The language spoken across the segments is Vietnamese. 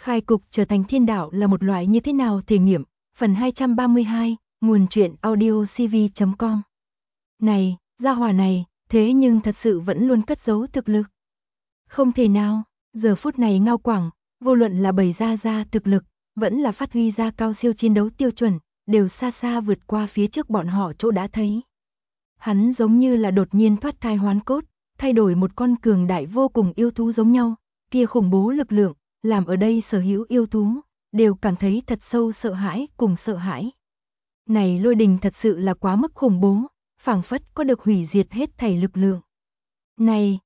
Khai cục trở thành thiên đạo là một loại như thế nào thể nghiệm, phần 232, nguồn truyện audiocv.com. Này, gia hỏa này, thế nhưng thật sự vẫn luôn cất giấu thực lực. Không thể nào, giờ phút này Ngao Quảng, vô luận là bày ra thực lực, vẫn là phát huy ra cao siêu chiến đấu tiêu chuẩn, đều xa xa vượt qua phía trước bọn họ chỗ đã thấy. Hắn giống như là đột nhiên thoát thai hoán cốt, thay đổi một con cường đại vô cùng yêu thú giống nhau, kia khủng bố lực lượng, làm ở đây sở hữu yêu thú, đều cảm thấy thật sâu sợ hãi cùng sợ hãi. Này lôi đình thật sự là quá mức khủng bố, phảng phất có được hủy diệt hết thảy lực lượng. Này,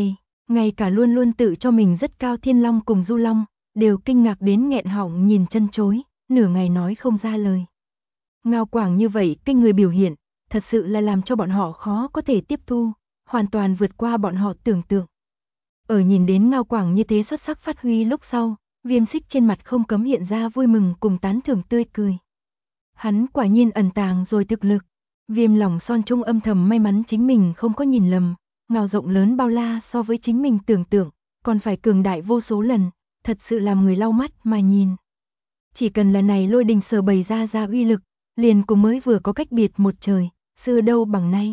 ngay cả luôn luôn tự cho mình rất cao Thiên Long cùng Du Long, đều kinh ngạc đến nghẹn họng nhìn chân chối, nửa ngày nói không ra lời. Ngao Quảng như vậy kinh người biểu hiện, thật sự là làm cho bọn họ khó có thể tiếp thu, hoàn toàn vượt qua bọn họ tưởng tượng. Ở nhìn đến Ngao Quảng như thế xuất sắc phát huy lúc sau, Viêm Xích trên mặt không cấm hiện ra vui mừng cùng tán thưởng tươi cười. Hắn quả nhiên ẩn tàng rồi thực lực. Viêm lòng son trung âm thầm may mắn chính mình không có nhìn lầm, Ngao rộng lớn bao la so với chính mình tưởng tượng, còn phải cường đại vô số lần, thật sự làm người lau mắt mà nhìn. Chỉ cần là này lôi đình sở bày ra uy lực, liền cùng mới vừa có cách biệt một trời, xưa đâu bằng nay.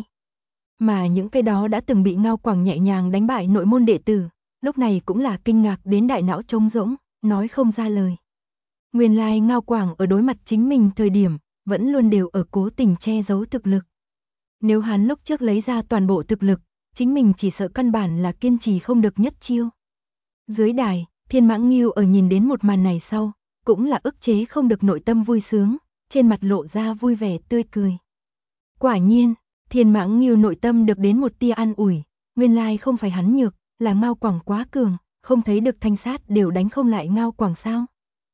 Mà những cái đó đã từng bị Ngao Quảng nhẹ nhàng đánh bại nội môn đệ tử, lúc này cũng là kinh ngạc đến đại não trống rỗng, nói không ra lời. Nguyên lai Ngao Quảng ở đối mặt chính mình thời điểm, vẫn luôn đều ở cố tình che giấu thực lực. Nếu hắn lúc trước lấy ra toàn bộ thực lực, chính mình chỉ sợ căn bản là kiên trì không được nhất chiêu. Dưới đài, Thiên Mãng Ngưu ở nhìn đến một màn này sau, cũng là ức chế không được nội tâm vui sướng, trên mặt lộ ra vui vẻ tươi cười. Quả nhiên, Thiên Mãng Ngưu nội tâm được đến một tia an ủi, nguyên lai không phải hắn nhược, là Ngao Quảng quá cường, không thấy được Thanh Sát đều đánh không lại Ngao Quảng sao.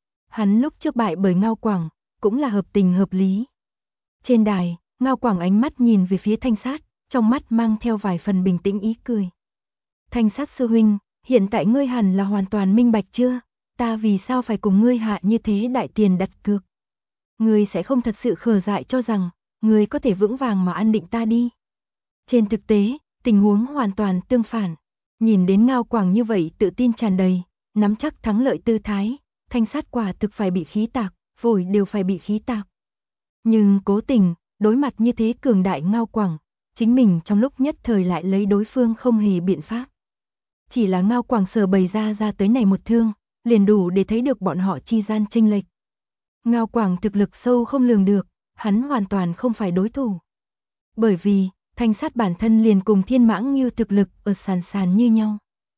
Hắn lúc trước bại bởi Ngao Quảng, cũng là hợp tình hợp lý. Trên đài, Ngao Quảng ánh mắt nhìn về phía Thanh Sát, trong mắt mang theo vài phần bình tĩnh ý cười. Thanh Sát sư huynh, hiện tại ngươi hẳn là hoàn toàn minh bạch chưa? Ta vì sao phải cùng ngươi hạ như thế đại tiền đặt cược? Ngươi sẽ không thật sự khờ dại cho rằng, ngươi có thể vững vàng mà ăn định ta đi. Trên thực tế, tình huống hoàn toàn tương phản. Nhìn đến Ngao Quảng như vậy tự tin tràn đầy, nắm chắc thắng lợi tư thái, Thanh Sát quả thực phải bị khí tạc, phổi đều phải bị khí tạc. Nhưng cố tình, đối mặt như thế cường đại Ngao Quảng, chính mình trong lúc nhất thời lại lấy đối phương không hề biện pháp. Chỉ là Ngao Quảng sở bày ra tới này một thương, liền đủ để thấy được bọn họ chi gian chênh lệch. Ngao Quảng thực lực sâu không lường được, hắn hoàn toàn không phải đối thủ. Bởi vì, Thanh Sát bản thân liền cùng Thiên Mãng Ngưu thực lực ở sàn như nhau.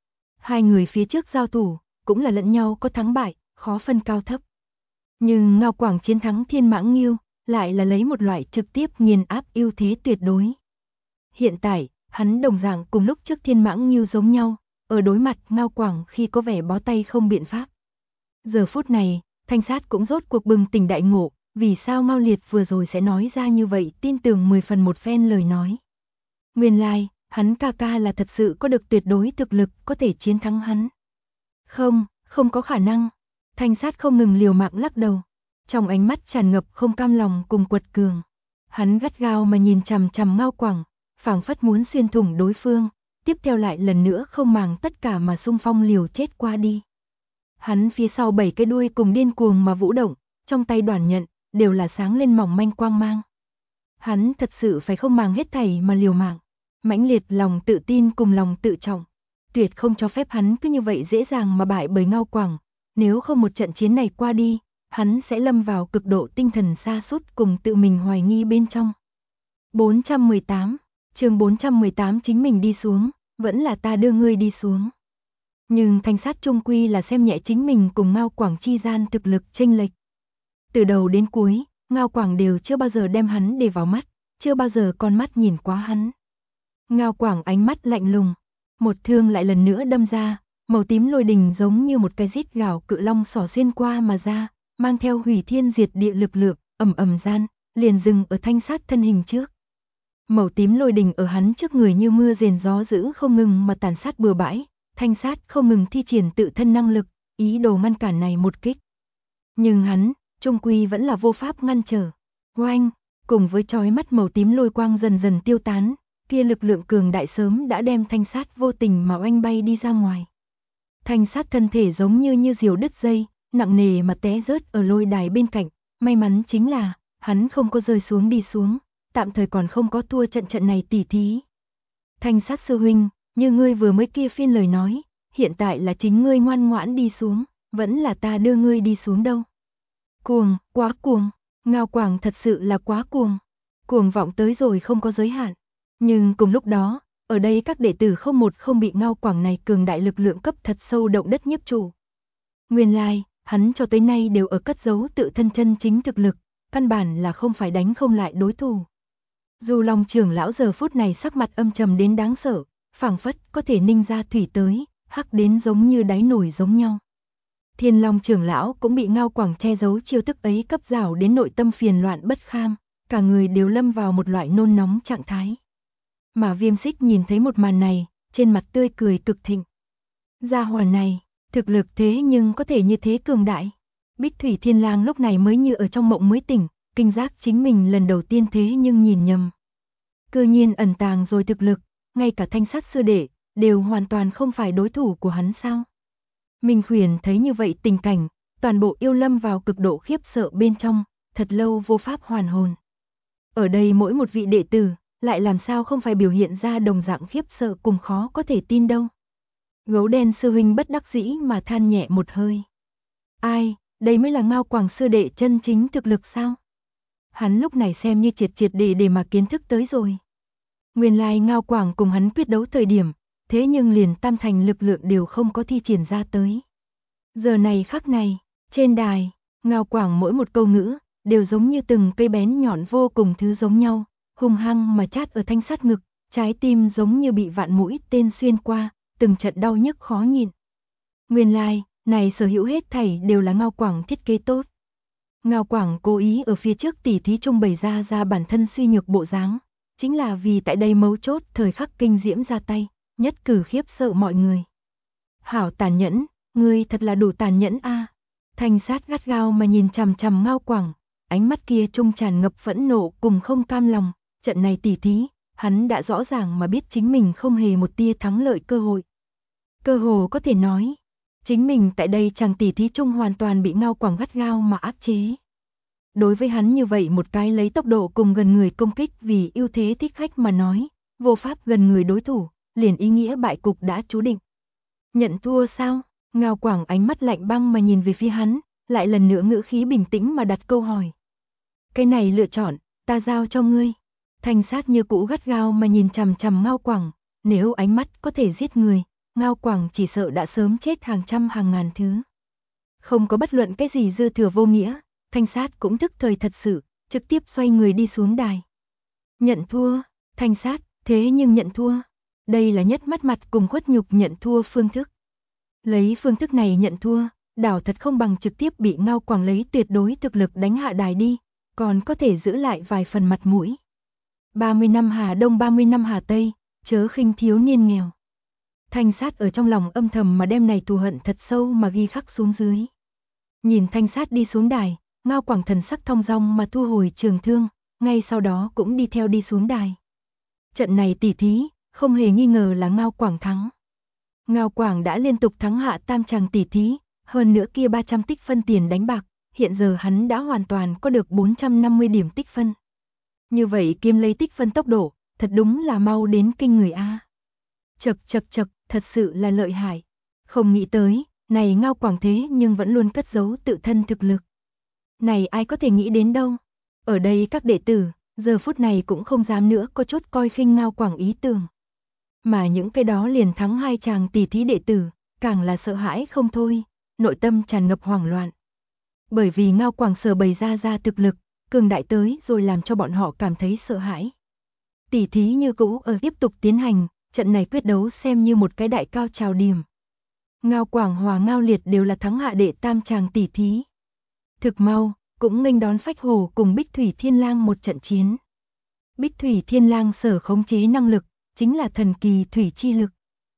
Hai người phía trước giao thủ, cũng là lẫn nhau có thắng bại, khó phân cao thấp. Nhưng Ngao Quảng chiến thắng Thiên Mãng Ngưu, lại là lấy một loại trực tiếp nghiền áp ưu thế tuyệt đối. Hiện tại, hắn đồng dạng cùng lúc trước Thiên Mãng Ngưu giống nhau, ở đối mặt Ngao Quảng khi có vẻ bó tay không biện pháp. Giờ phút này, Thanh Sát cũng rốt cuộc bừng tỉnh đại ngộ, vì sao Ngao Liệt vừa rồi sẽ nói ra như vậy tin tưởng 10 phần một phen lời nói. Nguyên lai, hắn ca là thật sự có được tuyệt đối thực lực có thể chiến thắng hắn. Không có khả năng. Thanh Sát không ngừng liều mạng lắc đầu, trong ánh mắt tràn ngập không cam lòng cùng quật cường. Hắn gắt gao mà nhìn chằm chằm Ngao Quảng, phảng phất muốn xuyên thủng đối phương, tiếp theo lại lần nữa không màng tất cả mà xung phong liều chết qua đi. Hắn phía sau 7 cái đuôi cùng điên cuồng mà vũ động, trong tay đoản nhận, đều là sáng lên mỏng manh quang mang. Hắn thật sự phải không màng hết thảy mà liều mạng, mãnh liệt lòng tự tin cùng lòng tự trọng, tuyệt không cho phép hắn cứ như vậy dễ dàng mà bại bởi Ngao Quảng, nếu không một trận chiến này qua đi, hắn sẽ lâm vào cực độ tinh thần sa sút cùng tự mình hoài nghi bên trong. 418, chương 418 chính mình đi xuống, vẫn là ta đưa ngươi đi xuống. Nhưng Thanh Sát trung quy là xem nhẹ chính mình cùng Ngao Quảng chi gian thực lực chênh lệch. Từ đầu đến cuối, Ngao Quảng đều chưa bao giờ đem hắn để vào mắt, chưa bao giờ con mắt nhìn quá hắn. Ngao Quảng ánh mắt lạnh lùng, một thương lại lần nữa đâm ra, màu tím lôi đình giống như một cái rít gào cự long xỏ xuyên qua mà ra, mang theo hủy thiên diệt địa lực lượng, ầm gian, liền dừng ở Thanh Sát thân hình trước. Màu tím lôi đình ở hắn trước người như mưa rền gió dữ không ngừng mà tàn sát bừa bãi, Thanh Sát không ngừng thi triển tự thân năng lực, ý đồ ngăn cản này một kích. Nhưng hắn, trung quy vẫn là vô pháp ngăn trở. Oanh, cùng với chói mắt màu tím lôi quang dần dần tiêu tán, kia lực lượng cường đại sớm đã đem Thanh Sát vô tình mà oanh bay đi ra ngoài. Thanh Sát thân thể giống như diều đứt dây, nặng nề mà té rớt ở lôi đài bên cạnh. May mắn chính là, hắn không có rơi xuống đi xuống, tạm thời còn không có thua trận này tỉ thí. Thanh Sát sư huynh, như ngươi vừa mới kia phiên lời nói, hiện tại là chính ngươi ngoan ngoãn đi xuống, vẫn là ta đưa ngươi đi xuống đâu. Cuồng, quá cuồng, Ngao Quảng thật sự là quá cuồng. Cuồng vọng tới rồi không có giới hạn. Nhưng cùng lúc đó, ở đây các đệ tử không bị Ngao Quảng này cường đại lực lượng cấp thật sâu động đất nhiếp chủ. Nguyên lai, hắn cho tới nay đều ở cất giấu tự thân chân chính thực lực, căn bản là không phải đánh không lại đối thủ. Dù Long trưởng lão giờ phút này sắc mặt âm trầm đến đáng sợ, phảng phất có thể ninh ra thủy tới, hắc đến giống như đáy nổi giống nhau. Thiên Long trưởng lão cũng bị Ngao Quảng che giấu chiêu thức ấy cấp rào đến nội tâm phiền loạn bất kham, cả người đều lâm vào một loại nôn nóng trạng thái. Mà Viêm Xích nhìn thấy một màn này, trên mặt tươi cười cực thịnh. Gia hỏa này, thực lực thế nhưng có thể như thế cường đại. Bích Thủy Thiên Lang lúc này mới như ở trong mộng mới tỉnh, kinh giác chính mình lần đầu tiên thế nhưng nhìn nhầm. Cư nhiên ẩn tàng rồi thực lực, ngay cả Thanh Sát sư đệ đều hoàn toàn không phải đối thủ của hắn sao? Minh Khuyển thấy như vậy tình cảnh, toàn bộ yêu lâm vào cực độ khiếp sợ bên trong, thật lâu vô pháp hoàn hồn. Ở đây mỗi một vị đệ tử, lại làm sao không phải biểu hiện ra đồng dạng khiếp sợ cùng khó có thể tin đâu. Gấu đen sư huynh bất đắc dĩ mà than nhẹ một hơi. Ai, đây mới là Ngao Quảng sư đệ chân chính thực lực sao? Hắn lúc này xem như triệt để mà kiến thức tới rồi. Nguyên lai Ngao Quảng cùng hắn quyết đấu thời điểm, thế nhưng liền tam thành lực lượng đều không có thi triển ra tới. Giờ này khắc này, trên đài, Ngao Quảng mỗi một câu ngữ, đều giống như từng cây bén nhọn vô cùng thứ giống nhau, hung hăng mà chát ở Thanh Sát ngực, trái tim giống như bị vạn mũi tên xuyên qua, từng trận đau nhức khó nhịn. Nguyên lai, này sở hữu hết thảy đều là Ngao Quảng thiết kế tốt. Ngao Quảng cố ý ở phía trước tỉ thí trung bày ra bản thân suy nhược bộ dáng, chính là vì tại đây mấu chốt thời khắc kinh diễm ra tay, nhất cử khiếp sợ mọi người. Hảo tàn nhẫn, ngươi thật là đủ tàn nhẫn a. Thanh Sát gắt gao mà nhìn chằm chằm Ngao Quảng, ánh mắt kia trung tràn ngập phẫn nộ cùng không cam lòng, trận này tỉ thí, hắn đã rõ ràng mà biết chính mình không hề một tia thắng lợi cơ hội. Cơ hồ có thể nói, chính mình tại đây chàng tỉ thí chung hoàn toàn bị Ngao Quảng gắt gao mà áp chế. Đối với hắn như vậy một cái lấy tốc độ cùng gần người công kích vì ưu thế thích khách mà nói, vô pháp gần người đối thủ, liền ý nghĩa bại cục đã chú định. Nhận thua sao? Ngao Quảng ánh mắt lạnh băng mà nhìn về phía hắn, lại lần nữa ngữ khí bình tĩnh mà đặt câu hỏi. Cái này lựa chọn, ta giao cho ngươi. Thanh Sát như cũ gắt gao mà nhìn chằm chằm Ngao Quảng, nếu ánh mắt có thể giết người, Ngao Quảng chỉ sợ đã sớm chết hàng trăm hàng ngàn thứ. Không có bất luận cái gì dư thừa vô nghĩa, Thanh Sát cũng thức thời thật sự, trực tiếp xoay người đi xuống đài. Nhận thua, Thanh Sát, thế nhưng nhận thua. Đây là nhất mất mặt cùng khuất nhục nhận thua phương thức. Lấy phương thức này nhận thua, đảo thật không bằng trực tiếp bị Ngao Quảng lấy tuyệt đối thực lực đánh hạ đài đi, còn có thể giữ lại vài phần mặt mũi. 30 năm Hà Đông 30 năm Hà Tây, chớ khinh thiếu niên nghèo. Thanh Sát ở trong lòng âm thầm mà đem này thù hận thật sâu mà ghi khắc xuống dưới. Nhìn Thanh Sát đi xuống đài, Ngao Quảng thần sắc thong dong mà thu hồi trường thương, ngay sau đó cũng đi theo đi xuống đài. Trận này tỉ thí, không hề nghi ngờ là Ngao Quảng thắng. Ngao Quảng đã liên tục thắng hạ tam tràng tỉ thí, hơn nữa kia 300 tích phân tiền đánh bạc, hiện giờ hắn đã hoàn toàn có được 450 điểm tích phân. Như vậy kiêm lấy tích phân tốc độ, thật đúng là mau đến kinh người a. Chậc, thật sự là lợi hại. Không nghĩ tới, này Ngao Quảng thế nhưng vẫn luôn cất giấu tự thân thực lực. Này ai có thể nghĩ đến đâu. Ở đây các đệ tử, giờ phút này cũng không dám nữa có chút coi khinh Ngao Quảng ý tưởng. Mà những cái đó liền thắng hai chàng tỷ thí đệ tử, càng là sợ hãi không thôi, nội tâm tràn ngập hoảng loạn. Bởi vì Ngao Quảng sở bày ra thực lực, cường đại tới rồi làm cho bọn họ cảm thấy sợ hãi. Tỷ thí như cũ ở tiếp tục tiến hành, trận này quyết đấu xem như một cái đại cao trào điểm. Ngao Quảng hòa Ngao Liệt đều là thắng hạ đệ tam chàng tỷ thí. Thực mau, cũng nghênh đón Phách Hổ cùng Bích Thủy Thiên Lang một trận chiến. Bích Thủy Thiên Lang sở khống chế năng lực, chính là thần kỳ thủy chi lực.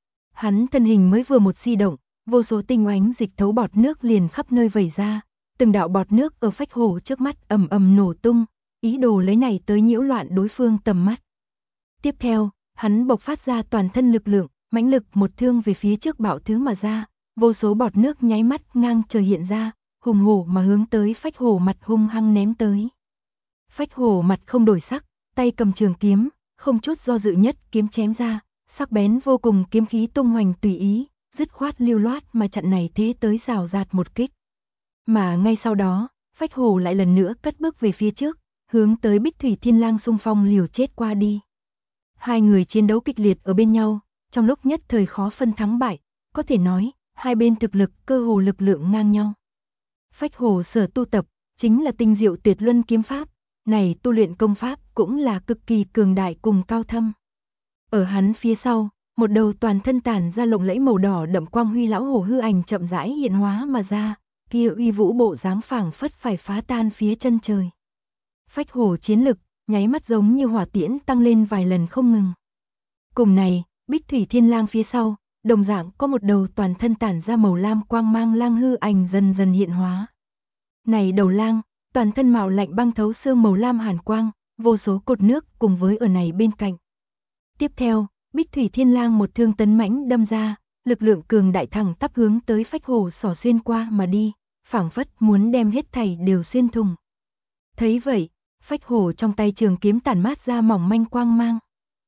Hắn thân hình mới vừa một di động, vô số tinh oánh dịch thấu bọt nước liền khắp nơi vẩy ra, từng đạo bọt nước ở Phách Hổ trước mắt ầm ầm nổ tung, ý đồ lấy này tới nhiễu loạn đối phương tầm mắt. Tiếp theo, hắn bộc phát ra toàn thân lực lượng, mãnh lực một thương về phía trước bạo thứ mà ra, vô số bọt nước nháy mắt ngang trời hiện ra, hùng hổ mà hướng tới Phách Hổ mặt hung hăng ném tới. Phách Hổ mặt không đổi sắc, tay cầm trường kiếm, không chút do dự nhất kiếm chém ra, sắc bén vô cùng kiếm khí tung hoành tùy ý, dứt khoát lưu loát mà chặn này thế tới rào rạt một kích. Mà ngay sau đó, Phách Hổ lại lần nữa cất bước về phía trước, hướng tới Bích Thủy Thiên Lang xung phong liều chết qua đi. Hai người chiến đấu kịch liệt ở bên nhau, trong lúc nhất thời khó phân thắng bại, có thể nói, hai bên thực lực cơ hồ lực lượng ngang nhau. Phách Hổ sở tu tập, chính là tinh diệu tuyệt luân kiếm pháp, này tu luyện công pháp cũng là cực kỳ cường đại cùng cao thâm. Ở hắn phía sau, một đầu toàn thân tản ra lộng lẫy màu đỏ đậm quang huy lão hổ hư ảnh chậm rãi hiện hóa mà ra, kia uy vũ bộ dáng phảng phất phải phá tan phía chân trời. Phách Hổ chiến lực, nháy mắt giống như hỏa tiễn tăng lên vài lần không ngừng. Cùng này, Bích Thủy Thiên Lang phía sau, đồng dạng có một đầu toàn thân tản ra màu lam quang mang lang hư ảnh dần dần hiện hóa. Này đầu lang, toàn thân mạo lạnh băng thấu xương màu lam hàn quang, vô số cột nước cùng với ở này bên cạnh. Tiếp theo, Bích Thủy Thiên Lang một thương tấn mãnh đâm ra, lực lượng cường đại thẳng tắp hướng tới Phách Hổ xỏ xuyên qua mà đi, phảng phất muốn đem hết thảy đều xuyên thủng. Thấy vậy, Phách Hổ trong tay trường kiếm tản mát ra mỏng manh quang mang.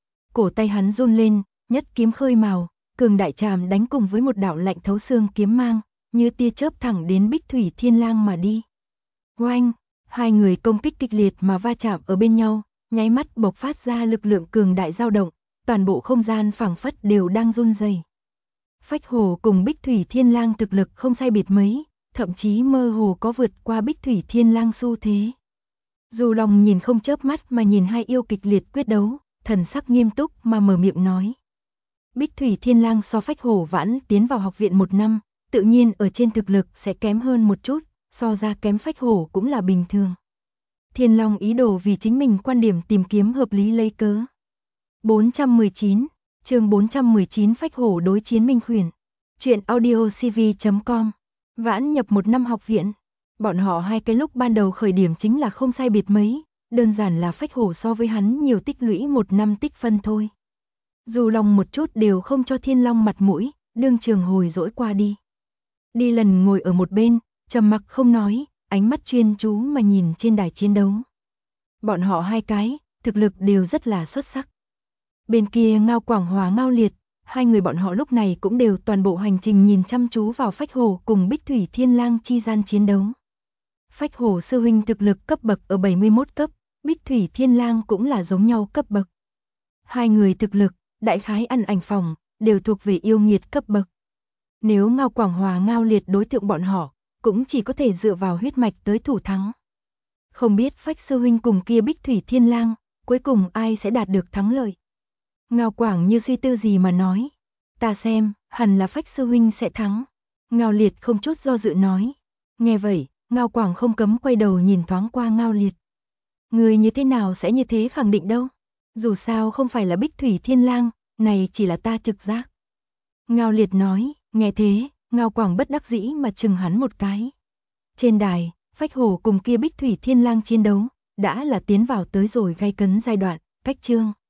Cổ tay hắn run lên, nhất kiếm khơi mào, cường đại chạm đánh cùng với một đạo lạnh thấu xương kiếm mang, như tia chớp thẳng đến Bích Thủy Thiên Lang mà đi. Oanh, hai người công kích kịch liệt mà va chạm ở bên nhau, nháy mắt bộc phát ra lực lượng cường đại dao động, toàn bộ không gian phảng phất đều đang run rẩy. Phách Hổ cùng Bích Thủy Thiên Lang thực lực không sai biệt mấy, thậm chí mơ hồ có vượt qua Bích Thủy Thiên Lang xu thế. Dù lòng nhìn không chớp mắt mà nhìn hai yêu kịch liệt quyết đấu, thần sắc nghiêm túc mà mở miệng nói. Bích Thủy Thiên Lang so Phách Hổ vãn tiến vào học viện 1 năm, tự nhiên ở trên thực lực sẽ kém hơn một chút, so ra kém Phách Hổ cũng là bình thường. Thiên Long ý đồ vì chính mình quan điểm tìm kiếm hợp lý lấy cớ. 419, chương 419 Phách Hổ đối chiến Minh Khuyển. Chuyện audiocv.com. Vãn nhập 1 năm học viện. Bọn họ hai cái lúc ban đầu khởi điểm chính là không sai biệt mấy, đơn giản là Phách Hổ so với hắn nhiều tích lũy 1 năm tích phân thôi. Dù lòng một chút đều không cho Thiên Long mặt mũi, đương trường hồi dỗi qua đi. Đi lần ngồi ở một bên, trầm mặc không nói, ánh mắt chuyên chú mà nhìn trên đài chiến đấu. Bọn họ hai cái, thực lực đều rất là xuất sắc. Bên kia Ngao Quảng Hòa Ngao Liệt, hai người bọn họ lúc này cũng đều toàn bộ hành trình nhìn chăm chú vào Phách Hổ cùng Bích Thủy Thiên Lang chi gian chiến đấu. Phách Hổ sư huynh thực lực cấp bậc ở 71 cấp, Bích Thủy Thiên Lang cũng là giống nhau cấp bậc. Hai người thực lực, đại khái ăn ảnh phòng, đều thuộc về yêu nghiệt cấp bậc. Nếu Ngao Quảng Hòa Ngao Liệt đối tượng bọn họ, cũng chỉ có thể dựa vào huyết mạch tới thủ thắng. Không biết Phách sư huynh cùng kia Bích Thủy Thiên Lang, cuối cùng ai sẽ đạt được thắng lợi. Ngao Quảng như suy tư gì mà nói. Ta xem, hẳn là Phách sư huynh sẽ thắng. Ngao Liệt không chút do dự nói. Nghe vậy, Ngao Quảng không cấm quay đầu nhìn thoáng qua Ngao Liệt. Người như thế nào sẽ như thế khẳng định đâu. Dù sao không phải là Bích Thủy Thiên Lang, này chỉ là ta trực giác. Ngao Liệt nói, nghe thế, Ngao Quảng bất đắc dĩ mà chừng hắn một cái. Trên đài, Phách Hổ cùng kia Bích Thủy Thiên Lang chiến đấu, đã là tiến vào tới rồi gay cấn giai đoạn, cách chương.